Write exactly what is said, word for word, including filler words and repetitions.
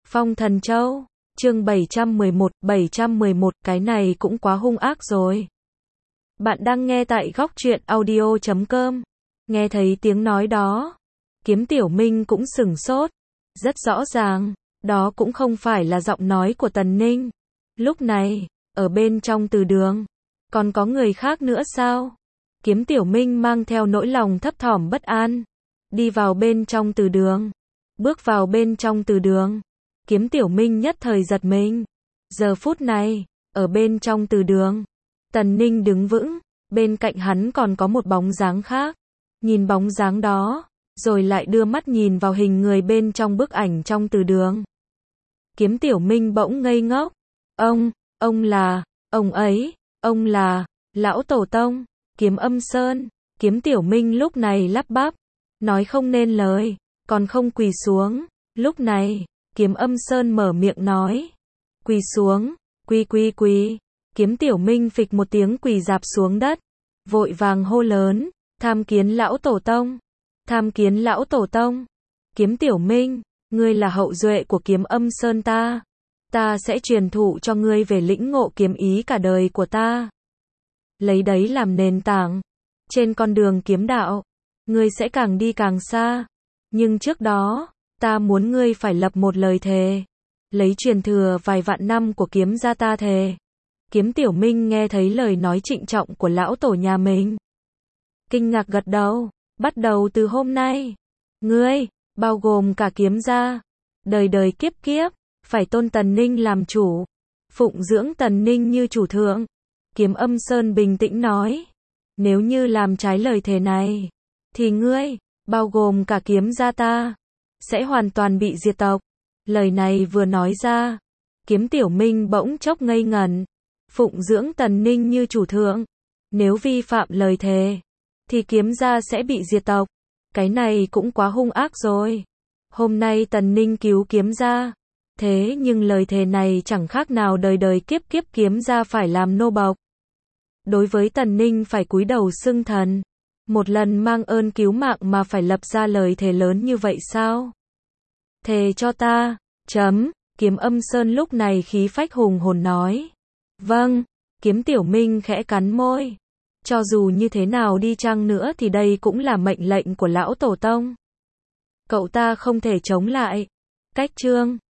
Phong Thần Châu, chương bảy trăm mười một, bảy trăm mười một, cái này cũng quá hung ác rồi. Bạn đang nghe tại góc truyện audio chấm com. Nghe thấy tiếng nói đó, Kiếm Tiểu Minh cũng sửng sốt. Rất rõ ràng, đó cũng không phải là giọng nói của Tần Ninh. Lúc này, ở bên trong từ đường, còn có người khác nữa sao? Kiếm Tiểu Minh mang theo nỗi lòng thấp thỏm bất an, đi vào bên trong từ đường. Bước vào bên trong từ đường, Kiếm Tiểu Minh nhất thời giật mình. Giờ phút này, ở bên trong từ đường, Tần Ninh đứng vững, bên cạnh hắn còn có một bóng dáng khác. Nhìn bóng dáng đó, rồi lại đưa mắt nhìn vào hình người bên trong bức ảnh trong từ đường. Kiếm Tiểu Minh bỗng ngây ngốc. Ông, ông là, ông ấy, ông là, lão tổ tông, Kiếm Âm Sơn. Kiếm Tiểu Minh lúc này lắp bắp, nói không nên lời, còn không quỳ xuống. Lúc này, Kiếm Âm Sơn mở miệng nói. Quỳ xuống, quỳ quỳ quỳ. Kiếm Tiểu Minh phịch một tiếng quỳ rạp xuống đất, vội vàng hô lớn, tham kiến lão tổ tông, tham kiến lão tổ tông. Kiếm Tiểu Minh, ngươi là hậu duệ của Kiếm Âm Sơn ta, ta sẽ truyền thụ cho ngươi về lĩnh ngộ kiếm ý cả đời của ta. Lấy đấy làm nền tảng, trên con đường kiếm đạo, ngươi sẽ càng đi càng xa. Nhưng trước đó, ta muốn ngươi phải lập một lời thề, lấy truyền thừa vài vạn năm của kiếm gia ta thề. Kiếm Tiểu Minh nghe thấy lời nói trịnh trọng của lão tổ nhà mình, kinh ngạc gật đầu. Bắt đầu từ hôm nay, ngươi, bao gồm cả kiếm gia, đời đời kiếp kiếp, phải tôn Tần Ninh làm chủ, phụng dưỡng Tần Ninh như chủ thượng. Kiếm Âm Sơn bình tĩnh nói, nếu như làm trái lời thề này, thì ngươi, bao gồm cả kiếm gia ta, sẽ hoàn toàn bị diệt tộc. Lời này vừa nói ra, Kiếm Tiểu Minh bỗng chốc ngây ngẩn. Phụng dưỡng Tần Ninh như chủ thượng, nếu vi phạm lời thề, thì kiếm gia sẽ bị diệt tộc. Cái này cũng quá hung ác rồi. Hôm nay Tần Ninh cứu kiếm gia, thế nhưng lời thề này chẳng khác nào đời đời kiếp kiếp kiếm gia phải làm nô bộc. Đối với Tần Ninh phải cúi đầu xưng thần, một lần mang ơn cứu mạng mà phải lập ra lời thề lớn như vậy sao? Thề cho ta, chấm. Kiếm Âm Sơn lúc này khí phách hùng hồn nói. Vâng. Kiếm Tiểu Minh khẽ cắn môi. Cho dù như thế nào đi chăng nữa thì đây cũng là mệnh lệnh của lão tổ tông, cậu ta không thể chống lại. Cách chương